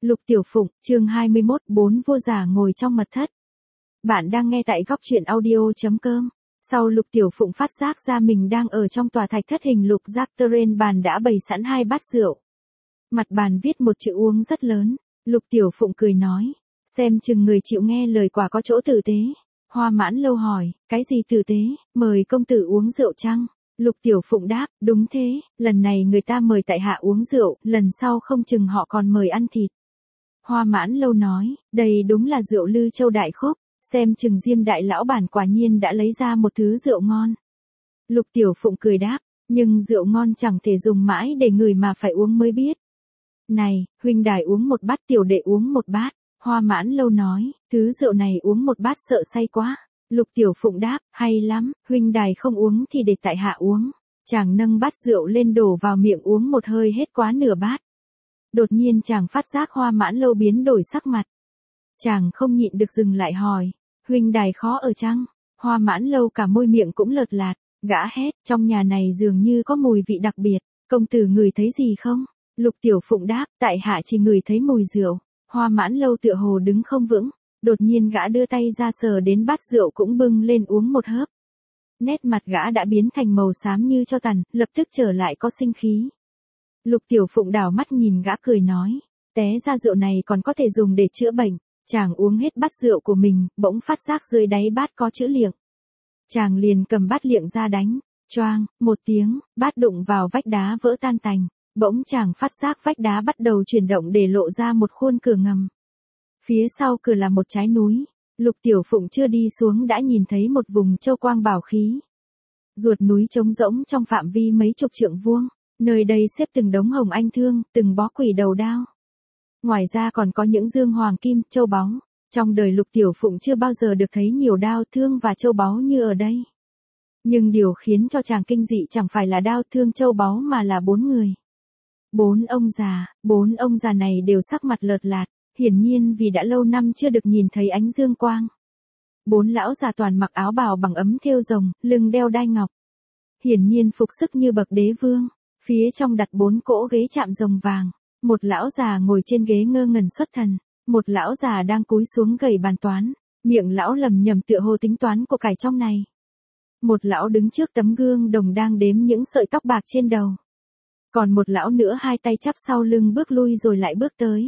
Lục Tiểu Phụng, chương 21, 4 vua già ngồi trong mật thất. Bạn đang nghe tại góc truyện audio.com. Sau Lục Tiểu Phụng phát giác ra mình đang ở trong tòa thạch thất hình lục giác, trên bàn đã bày sẵn 2 bát rượu. Mặt bàn viết một chữ uống rất lớn. Lục Tiểu Phụng cười nói, xem chừng người chịu nghe lời quả có chỗ tử tế. Hoa Mãn Lâu hỏi, cái gì tử tế, mời công tử uống rượu chăng? Lục Tiểu Phụng đáp, đúng thế, lần này người ta mời tại hạ uống rượu, lần sau không chừng họ còn mời ăn thịt. Hoa Mãn Lâu nói, đây đúng là rượu Lư Châu Đại Khúc, xem chừng Diêm đại lão bản quả nhiên đã lấy ra một thứ rượu ngon. Lục Tiểu Phụng cười đáp, nhưng rượu ngon chẳng thể dùng mãi để ngửi mà phải uống mới biết. Này, huynh đài uống một bát, tiểu đệ uống một bát. Hoa Mãn Lâu nói, thứ rượu này uống một bát sợ say quá. Lục Tiểu Phụng đáp, hay lắm, huynh đài không uống thì để tại hạ uống. Chàng nâng bát rượu lên đổ vào miệng uống một hơi hết quá nửa bát. Đột nhiên chàng phát giác Hoa Mãn Lâu biến đổi sắc mặt. Chàng không nhịn được dừng lại hỏi, huynh đài khó ở chăng? Hoa Mãn Lâu cả môi miệng cũng lợt lạt, gã hét, trong nhà này dường như có mùi vị đặc biệt, công tử ngửi thấy gì không? Lục Tiểu Phụng đáp, tại hạ chỉ ngửi thấy mùi rượu. Hoa Mãn Lâu tựa hồ đứng không vững, đột nhiên gã đưa tay ra sờ đến bát rượu cũng bưng lên uống một hớp. Nét mặt gã đã biến thành màu xám như tro tàn, lập tức trở lại có sinh khí. Lục Tiểu Phụng đảo mắt nhìn gã cười nói, té ra rượu này còn có thể dùng để chữa bệnh. Chàng uống hết bát rượu của mình, bỗng phát giác dưới đáy bát có chữ liệng. Chàng liền cầm bát liệng ra đánh, choang, một tiếng, bát đụng vào vách đá vỡ tan tành. Bỗng chàng phát giác vách đá bắt đầu chuyển động để lộ ra một khuôn cửa ngầm. Phía sau cửa là một trái núi. Lục Tiểu Phụng chưa đi xuống đã nhìn thấy một vùng châu quang bảo khí. Ruột núi trống rỗng trong phạm vi mấy chục trượng vuông. Nơi đây xếp từng đống hồng anh thương, từng bó quỷ đầu đao. Ngoài ra còn có những dương hoàng kim, châu báu. Trong đời Lục Tiểu Phụng chưa bao giờ được thấy nhiều đao thương và châu báu như ở đây. Nhưng điều khiến cho chàng kinh dị chẳng phải là đao thương châu báu mà là 4 người. 4 ông già này đều sắc mặt lợt lạt, hiển nhiên vì đã lâu năm chưa được nhìn thấy ánh dương quang. 4 lão già toàn mặc áo bào bằng ấm thêu rồng, lưng đeo đai ngọc. Hiển nhiên phục sức như bậc đế vương, phía trong đặt 4 cỗ ghế chạm rồng vàng. Một lão già ngồi trên ghế ngơ ngẩn xuất thần, một lão già đang cúi xuống gầy bàn toán, miệng lão lầm nhầm tựa hồ tính toán của cải trong này. Một lão đứng trước tấm gương đồng đang đếm những sợi tóc bạc trên đầu. Còn một lão nữa hai tay chắp sau lưng bước lui rồi lại bước tới.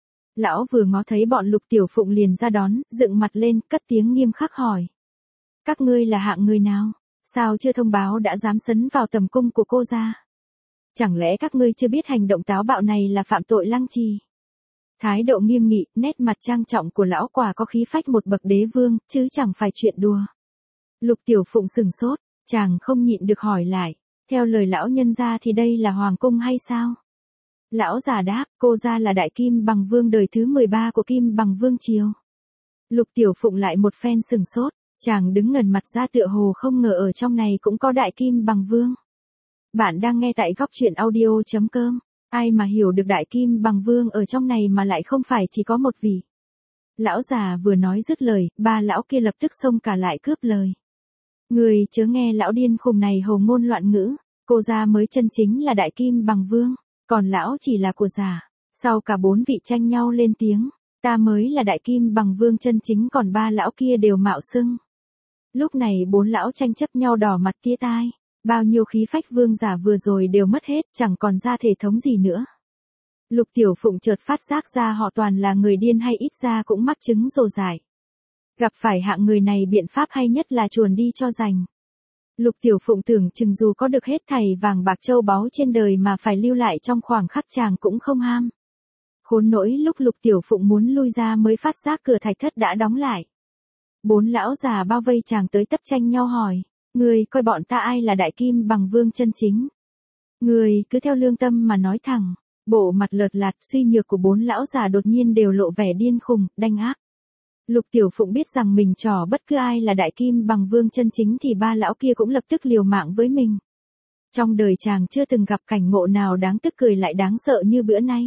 Lão vừa ngó thấy bọn Lục Tiểu Phụng liền ra đón, dựng mặt lên, cất tiếng nghiêm khắc hỏi. Các ngươi là hạng người nào? Sao chưa thông báo đã dám sấn vào tầm cung của cô gia? Chẳng lẽ các ngươi chưa biết hành động táo bạo này là phạm tội lăng trì? Thái độ nghiêm nghị, nét mặt trang trọng của lão quả có khí phách một bậc đế vương, chứ chẳng phải chuyện đùa. Lục Tiểu Phụng sừng sốt, chàng không nhịn được hỏi lại. Theo lời lão nhân gia thì đây là hoàng cung hay sao? Lão già đáp, cô gia là đại kim bằng vương đời thứ 13 của kim bằng vương triều. Lục Tiểu Phụng lại một phen sừng sốt, chàng đứng ngẩn mặt ra tựa hồ không ngờ ở trong này cũng có đại kim bằng vương. Bạn đang nghe tại góc truyện audio.com, ai mà hiểu được đại kim bằng vương ở trong này mà lại không phải chỉ có một vị. Lão già vừa nói dứt lời, 3 lão kia lập tức xông cả lại cướp lời. Người chớ nghe lão điên khùng này hồ ngôn loạn ngữ, cô gia mới chân chính là đại kim bằng vương, còn lão chỉ là của giả. Sau cả 4 vị tranh nhau lên tiếng, ta mới là đại kim bằng vương chân chính còn 3 lão kia đều mạo xưng. Lúc này 4 lão tranh chấp nhau đỏ mặt tía tai, bao nhiêu khí phách vương giả vừa rồi đều mất hết, chẳng còn ra thể thống gì nữa. Lục Tiểu Phụng chợt phát giác ra họ toàn là người điên hay ít ra cũng mắc chứng rồ dại. Gặp phải hạng người này biện pháp hay nhất là chuồn đi cho rành. Lục Tiểu Phụng tưởng chừng dù có được hết thảy vàng bạc châu báu trên đời mà phải lưu lại trong khoảng khắc chàng cũng không ham. Khốn nỗi lúc Lục Tiểu Phụng muốn lui ra mới phát giác cửa thạch thất đã đóng lại. 4 lão già bao vây chàng tới tấp tranh nhau hỏi, người coi bọn ta ai là đại kim bằng vương chân chính? Người cứ theo lương tâm mà nói thẳng. Bộ mặt lợt lạt suy nhược của 4 lão già đột nhiên đều lộ vẻ điên khùng, đanh ác. Lục Tiểu Phụng biết rằng mình trò bất cứ ai là đại kim bằng vương chân chính thì 3 lão kia cũng lập tức liều mạng với mình. Trong đời chàng chưa từng gặp cảnh ngộ nào đáng tức cười lại đáng sợ như bữa nay.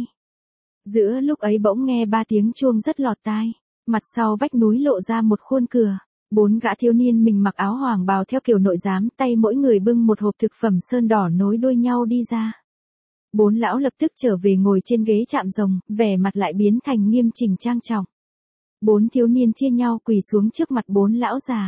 Giữa lúc ấy bỗng nghe 3 tiếng chuông rất lọt tai, mặt sau vách núi lộ ra một khuôn cửa, 4 gã thiếu niên mình mặc áo hoàng bào theo kiểu nội giám, tay mỗi người bưng một hộp thực phẩm sơn đỏ nối đuôi nhau đi ra. Bốn lão lập tức trở về ngồi trên ghế chạm rồng, vẻ mặt lại biến thành nghiêm chỉnh trang trọng. Bốn thiếu niên chia nhau quỳ xuống trước mặt bốn lão già.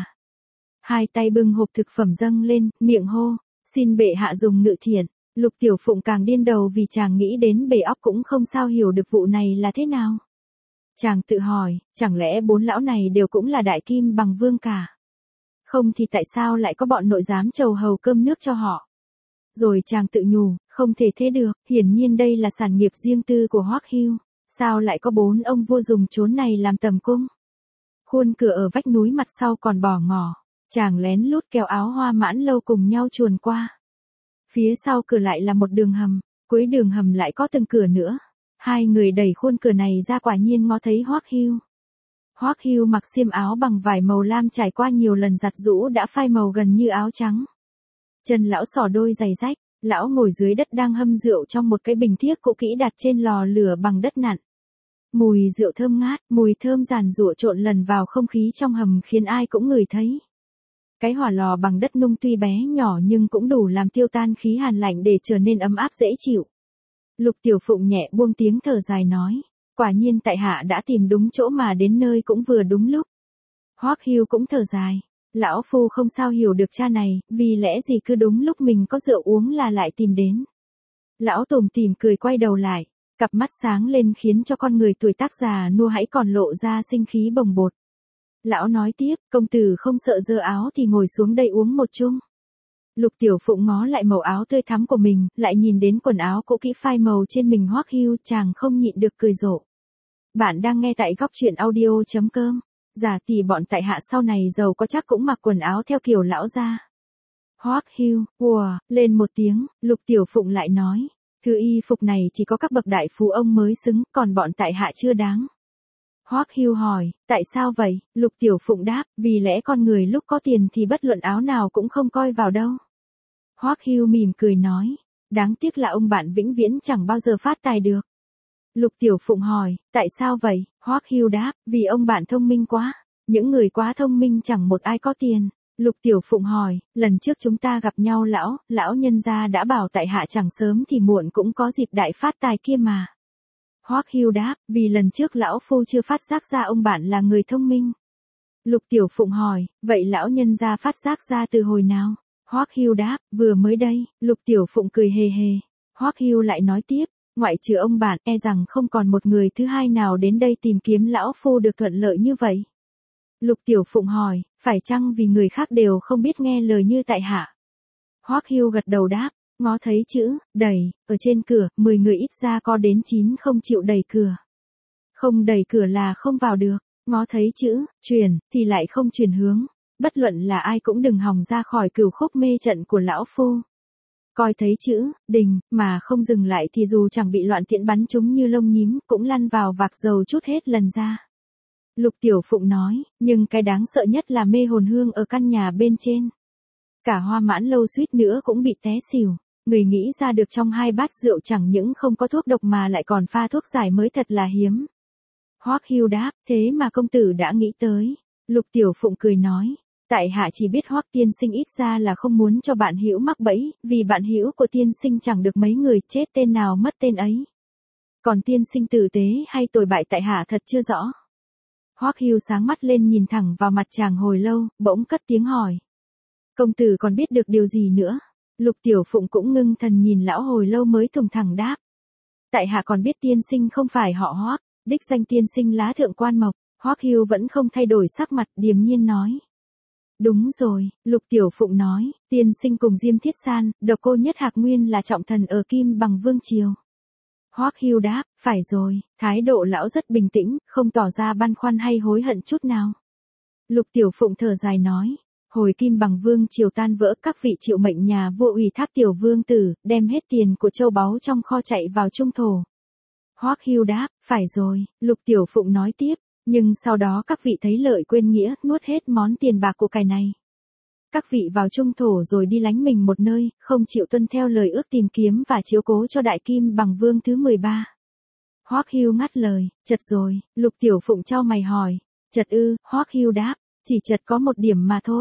Hai tay bưng hộp thực phẩm dâng lên, miệng hô, xin bệ hạ dùng ngự thiện. Lục Tiểu Phụng càng điên đầu vì chàng nghĩ đến bề óc cũng không sao hiểu được vụ này là thế nào. Chàng tự hỏi, chẳng lẽ bốn lão này đều cũng là đại kim bằng vương cả? Không thì tại sao lại có bọn nội giám trầu hầu cơm nước cho họ? Rồi chàng tự nhủ, không thể thế được, hiển nhiên đây là sản nghiệp riêng tư của Hoắc Hưu. Sao lại có bốn ông vua dùng chốn này làm tầm cung? Khuôn cửa ở vách núi mặt sau còn bỏ ngỏ. Chàng lén lút kéo áo Hoa Mãn Lâu cùng nhau chuồn qua. Phía sau cửa lại là một đường hầm, cuối đường hầm lại có từng cửa nữa. Hai người đẩy khuôn cửa này ra quả nhiên ngó thấy Hoắc Hưu. Hoắc Hưu mặc xiêm áo bằng vải màu lam trải qua nhiều lần giặt giũ đã phai màu gần như áo trắng. Chân lão xỏ đôi giày rách, lão ngồi dưới đất đang hâm rượu trong một cái bình thiếc cũ kỹ đặt trên lò lửa bằng đất nặn. Mùi rượu thơm ngát, mùi thơm giàn giụa trộn lần vào không khí trong hầm khiến ai cũng ngửi thấy. Cái hỏa lò bằng đất nung tuy bé nhỏ nhưng cũng đủ làm tiêu tan khí hàn lạnh để trở nên ấm áp dễ chịu. Lục Tiểu Phụng nhẹ buông tiếng thở dài nói, quả nhiên tại hạ đã tìm đúng chỗ mà đến nơi cũng vừa đúng lúc. Hoắc Hưu cũng thở dài, lão phu không sao hiểu được cha này, vì lẽ gì cứ đúng lúc mình có rượu uống là lại tìm đến. Lão tủm tỉm cười quay đầu lại, cặp mắt sáng lên khiến cho con người tuổi tác già nua hãy còn lộ ra sinh khí bồng bột. Lão nói tiếp, công tử không sợ dơ áo thì ngồi xuống đây uống một chung. Lục Tiểu Phụng ngó lại màu áo tươi thắm của mình, lại nhìn đến quần áo cũ kỹ phai màu trên mình Hoắc Hưu, chàng không nhịn được cười rộ. Bạn đang nghe tại góc truyện audio.com. Giả tỷ bọn tại hạ sau này giàu có chắc cũng mặc quần áo theo kiểu lão gia. Hoắc Hưu, ùa, lên một tiếng, Lục Tiểu Phụng lại nói, thứ y phục này chỉ có các bậc đại phú ông mới xứng, còn bọn tại hạ chưa đáng. Hoắc Hưu hỏi, tại sao vậy? Lục Tiểu Phụng đáp, vì lẽ con người lúc có tiền thì bất luận áo nào cũng không coi vào đâu. Hoắc Hưu mỉm cười nói, đáng tiếc là ông bạn vĩnh viễn chẳng bao giờ phát tài được. Lục Tiểu Phụng hỏi, tại sao vậy? Hoắc Hưu đáp, vì ông bạn thông minh quá. Những người quá thông minh chẳng một ai có tiền. Lục Tiểu Phụng hỏi, lần trước chúng ta gặp nhau lão nhân gia đã bảo tại hạ chẳng sớm thì muộn cũng có dịp đại phát tài kia mà. Hoắc Hưu đáp, vì lần trước lão phu chưa phát giác ra ông bạn là người thông minh. Lục Tiểu Phụng hỏi, vậy lão nhân gia phát giác ra từ hồi nào? Hoắc Hưu đáp, vừa mới đây. Lục Tiểu Phụng cười hề hề. Hoắc Hưu lại nói tiếp, ngoại trừ ông bạn, e rằng không còn một người thứ hai nào đến đây tìm kiếm lão phu được thuận lợi như vậy. Lục Tiểu Phụng hỏi, phải chăng vì người khác đều không biết nghe lời như tại hạ? Hoắc Hưu gật đầu đáp, ngó thấy chữ đẩy ở trên cửa, 10 người ít ra có đến 9 không chịu đẩy cửa. Không đẩy cửa là không vào được, ngó thấy chữ truyền thì lại không truyền hướng, bất luận là ai cũng đừng hòng ra khỏi cửu khúc mê trận của lão phu. Coi thấy chữ đình mà không dừng lại thì dù chẳng bị loạn tiễn bắn chúng như lông nhím cũng lăn vào vạc dầu chút hết lần ra. Lục Tiểu Phụng nói, nhưng cái đáng sợ nhất là mê hồn hương ở căn nhà bên trên. Cả Hoa Mãn Lâu suýt nữa cũng bị té xỉu. Người nghĩ ra được trong 2 bát rượu chẳng những không có thuốc độc mà lại còn pha thuốc giải mới thật là hiếm. Hoắc Hưu đáp, thế mà công tử đã nghĩ tới. Lục Tiểu Phụng cười nói, tại hạ chỉ biết Hoắc tiên sinh ít ra là không muốn cho bạn hữu mắc bẫy, vì bạn hữu của tiên sinh chẳng được mấy người, chết tên nào mất tên ấy. Còn tiên sinh tử tế hay tồi bại tại hạ thật chưa rõ. Hoắc Hưu sáng mắt lên nhìn thẳng vào mặt chàng hồi lâu, bỗng cất tiếng hỏi. Công tử còn biết được điều gì nữa? Lục Tiểu Phụng cũng ngưng thần nhìn lão hồi lâu mới thùng thẳng đáp. Tại hạ còn biết tiên sinh không phải họ Hoắc, đích danh tiên sinh lá thượng quan mộc. Hoắc Hưu vẫn không thay đổi sắc mặt, điềm nhiên nói. Đúng rồi, Lục Tiểu Phụng nói, tiên sinh cùng Diêm Thiết San, độc cô Nhất Hạc nguyên là trọng thần ở Kim Bằng Vương Triều. Hoắc Hưu đáp, phải rồi, thái độ lão rất bình tĩnh, không tỏ ra băn khoăn hay hối hận chút nào. Lục Tiểu Phụng thở dài nói, hồi Kim Bằng Vương Triều tan vỡ, các vị chịu mệnh nhà vua ủy thác tiểu vương tử, đem hết tiền của châu báu trong kho chạy vào trung thổ. Hoắc Hưu đáp, phải rồi, Lục Tiểu Phụng nói tiếp, nhưng sau đó các vị thấy lợi quên nghĩa, nuốt hết món tiền bạc của cải này. Các vị vào trung thổ rồi đi lánh mình một nơi, không chịu tuân theo lời ước tìm kiếm và chiếu cố cho đại Kim Bằng Vương thứ 13. Hoắc Hưu ngắt lời, chật rồi, Lục Tiểu Phụng chau mày hỏi, chật ư? Hoắc Hưu đáp, chỉ chật có một điểm mà thôi.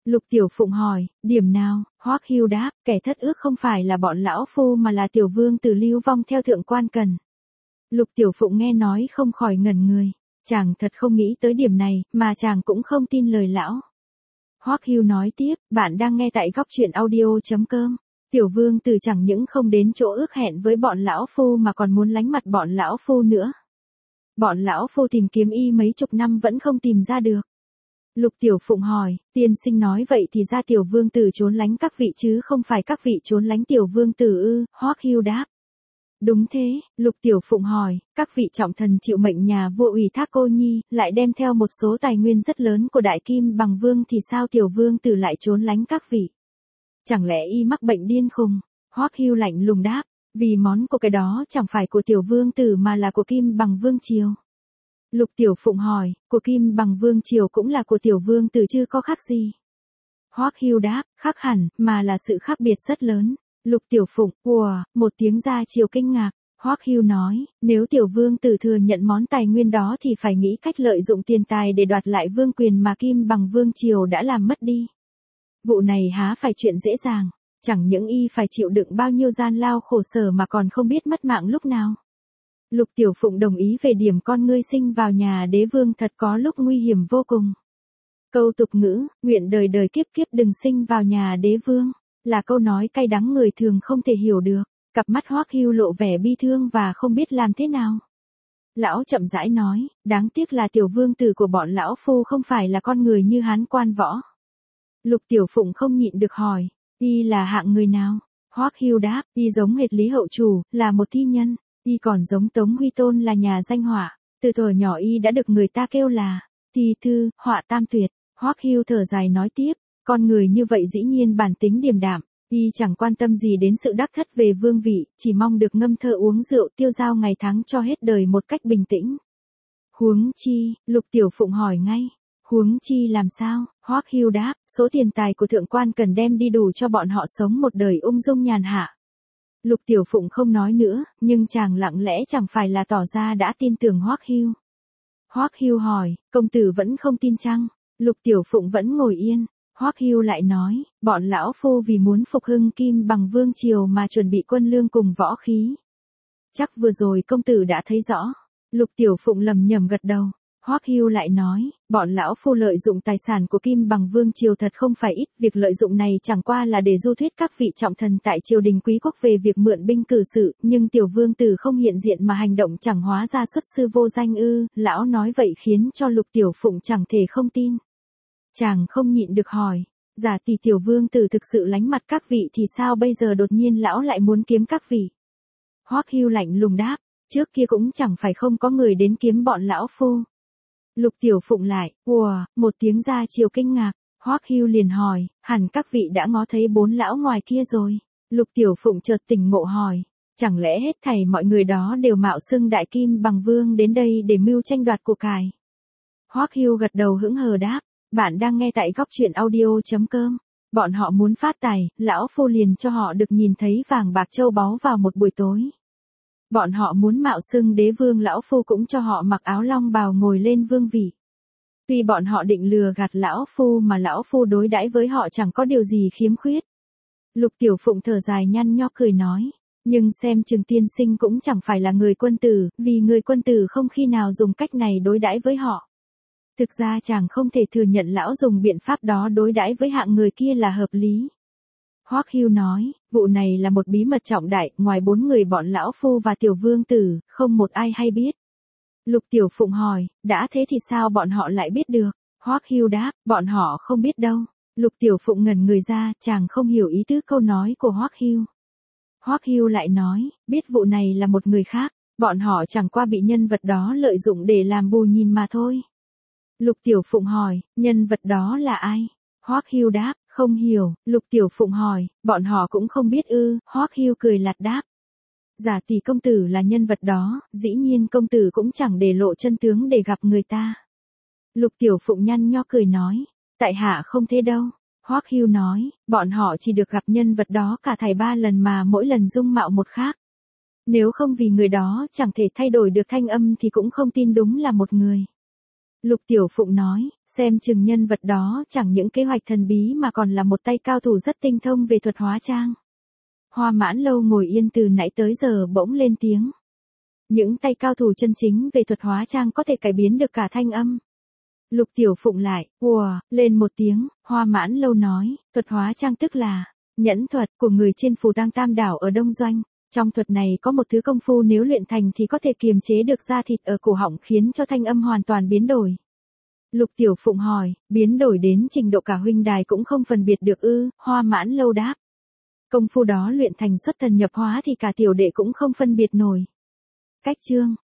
Lục Tiểu Phụng hỏi, điểm nào? Hoắc Hưu đáp, kẻ thất ước không phải là bọn lão phu mà là tiểu vương tử lưu vong theo thượng quan Cần. Lục Tiểu Phụng nghe nói không khỏi ngẩn người, chàng thật không nghĩ tới điểm này, mà chàng cũng không tin lời lão. Hoắc Hưu nói tiếp, bạn đang nghe tại góc truyện audio.com. Tiểu vương tử chẳng những không đến chỗ ước hẹn với bọn lão phu mà còn muốn lánh mặt bọn lão phu nữa. Bọn lão phu tìm kiếm y mấy chục năm vẫn không tìm ra được. Lục Tiểu Phụng hỏi, tiên sinh nói vậy thì ra tiểu vương tử trốn lánh các vị chứ không phải các vị trốn lánh tiểu vương tử ư? Hoắc Hưu đáp. Đúng thế, Lục Tiểu Phụng hỏi, các vị trọng thần chịu mệnh nhà vua ủy thác cô nhi, lại đem theo một số tài nguyên rất lớn của Đại Kim Bằng Vương thì sao tiểu vương tử lại trốn lánh các vị? Chẳng lẽ y mắc bệnh điên khùng? Hoắc Hưu lạnh lùng đáp, vì món của cái đó chẳng phải của tiểu vương tử mà là của Kim Bằng Vương triều. Lục Tiểu Phụng hỏi, của Kim Bằng Vương triều cũng là của tiểu vương tử chứ có khác gì? Hoắc Hưu đáp, khác hẳn, mà là sự khác biệt rất lớn. Lục Tiểu Phụng, một tiếng ra chiều kinh ngạc. Hoắc Hưu nói, nếu tiểu vương tử thừa nhận món tài nguyên đó thì phải nghĩ cách lợi dụng tiền tài để đoạt lại vương quyền mà Kim Bằng Vương triều đã làm mất đi. Vụ này há phải chuyện dễ dàng, chẳng những y phải chịu đựng bao nhiêu gian lao khổ sở mà còn không biết mất mạng lúc nào. Lục Tiểu Phụng đồng ý về điểm con ngươi sinh vào nhà đế vương thật có lúc nguy hiểm vô cùng. Câu tục ngữ, nguyện đời đời kiếp kiếp đừng sinh vào nhà đế vương, là câu nói cay đắng người thường không thể hiểu được. Cặp mắt Hoắc Hưu lộ vẻ bi thương và không biết làm thế nào. Lão chậm rãi nói, đáng tiếc là tiểu vương tử của bọn lão phu không phải là con người như Hán Quan Võ. Lục Tiểu Phụng không nhịn được hỏi, y là hạng người nào? Hoắc Hưu đáp, y giống hệt Lý Hậu Chủ, là một thi nhân, y còn giống Tống Huy Tôn là nhà danh họa, từ thuở nhỏ y đã được người ta kêu là thi thư, họa tam tuyệt. Hoắc Hưu thở dài nói tiếp, con người như vậy dĩ nhiên bản tính điềm đạm, y chẳng quan tâm gì đến sự đắc thất về vương vị, chỉ mong được ngâm thơ uống rượu tiêu dao ngày tháng cho hết đời một cách bình tĩnh. Huống chi, Lục Tiểu Phụng hỏi ngay. Huống chi làm sao? Hoắc Hưu đáp, số tiền tài của thượng quan Cần đem đi đủ cho bọn họ sống một đời ung dung nhàn hạ. Lục Tiểu Phụng không nói nữa, nhưng chàng lặng lẽ chẳng phải là tỏ ra đã tin tưởng Hoắc Hưu. Hoắc Hưu hỏi, công tử vẫn không tin chăng? Lục Tiểu Phụng vẫn ngồi yên. Hoắc Hưu lại nói, bọn lão phu vì muốn phục hưng Kim Bằng Vương triều mà chuẩn bị quân lương cùng võ khí. Chắc vừa rồi công tử đã thấy rõ. Lục Tiểu Phụng lầm nhầm gật đầu. Hoắc Hưu lại nói, bọn lão phu lợi dụng tài sản của Kim Bằng Vương triều thật không phải ít, việc lợi dụng này chẳng qua là để du thuyết các vị trọng thần tại triều đình quý quốc về việc mượn binh cử sự, nhưng tiểu vương tử không hiện diện mà hành động chẳng hóa ra xuất sư vô danh ư? Lão nói vậy khiến cho Lục Tiểu Phụng chẳng thể không tin. Chàng không nhịn được hỏi, giả tỷ tiểu vương tử thực sự lánh mặt các vị thì sao bây giờ đột nhiên lão lại muốn kiếm các vị? Hoắc Hưu lạnh lùng đáp, trước kia cũng chẳng phải không có người đến kiếm bọn lão phu. Lục Tiểu Phụng lại, một tiếng ra chiều kinh ngạc. Hoắc Hưu liền hỏi, hẳn các vị đã ngó thấy bốn lão ngoài kia rồi. Lục Tiểu Phụng chợt tỉnh ngộ hỏi, chẳng lẽ hết thảy mọi người đó đều mạo xưng Đại Kim Bằng Vương đến đây để mưu tranh đoạt của cải? Hoắc Hưu gật đầu hững hờ đáp, bạn đang nghe tại góc truyện audio.com. Bọn họ muốn phát tài, lão phu liền cho họ được nhìn thấy vàng bạc châu báu vào một buổi tối. Bọn họ muốn mạo xưng đế vương, lão phu cũng cho họ mặc áo long bào ngồi lên vương vị. Tuy bọn họ định lừa gạt lão phu mà lão phu đối đãi với họ chẳng có điều gì khiếm khuyết. Lục Tiểu Phụng thở dài nhăn nhó cười nói, nhưng xem chừng tiên sinh cũng chẳng phải là người quân tử, vì người quân tử không khi nào dùng cách này đối đãi với họ. Thực ra chàng không thể thừa nhận lão dùng biện pháp đó đối đãi với hạng người kia là hợp lý. Hoắc Hưu nói, vụ này là một bí mật trọng đại, ngoài bốn người bọn lão phu và tiểu vương tử, không một ai hay biết. Lục Tiểu Phụng hỏi, đã thế thì sao bọn họ lại biết được? Hoắc Hưu đáp, bọn họ không biết đâu. Lục Tiểu Phụng ngẩn người ra, chàng không hiểu ý tứ câu nói của Hoắc Hưu. Hoắc Hưu lại nói, biết vụ này là một người khác, bọn họ chẳng qua bị nhân vật đó lợi dụng để làm bù nhìn mà thôi. Lục Tiểu Phụng hỏi, nhân vật đó là ai? Hoắc Hưu đáp, không hiểu. Lục Tiểu Phụng hỏi, bọn họ cũng không biết ư? Hoắc Hưu cười lạt đáp, giả tỷ công tử là nhân vật đó, dĩ nhiên công tử cũng chẳng để lộ chân tướng để gặp người ta. Lục Tiểu Phụng nhăn nho cười nói, tại hạ không thế đâu. Hoắc Hưu nói, bọn họ chỉ được gặp nhân vật đó cả thảy 3 lần mà mỗi lần dung mạo một khác. Nếu không vì người đó chẳng thể thay đổi được thanh âm thì cũng không tin đúng là một người. Lục Tiểu Phụng nói, xem chừng nhân vật đó chẳng những kế hoạch thần bí mà còn là một tay cao thủ rất tinh thông về thuật hóa trang. Hoa Mãn Lâu ngồi yên từ nãy tới giờ bỗng lên tiếng. Những tay cao thủ chân chính về thuật hóa trang có thể cải biến được cả thanh âm. Lục Tiểu Phụng lại, lên một tiếng, Hoa Mãn Lâu nói, thuật hóa trang tức là nhẫn thuật của người trên Phù Tang Tam Đảo ở Đông Doanh. Trong thuật này có một thứ công phu nếu luyện thành thì có thể kiềm chế được da thịt ở cổ họng khiến cho thanh âm hoàn toàn biến đổi. Lục Tiểu Phụng hỏi, biến đổi đến trình độ cả huynh đài cũng không phân biệt được ư? Hoa Mãn Lâu đáp. Công phu đó luyện thành xuất thần nhập hóa thì cả tiểu đệ cũng không phân biệt nổi. Cách chương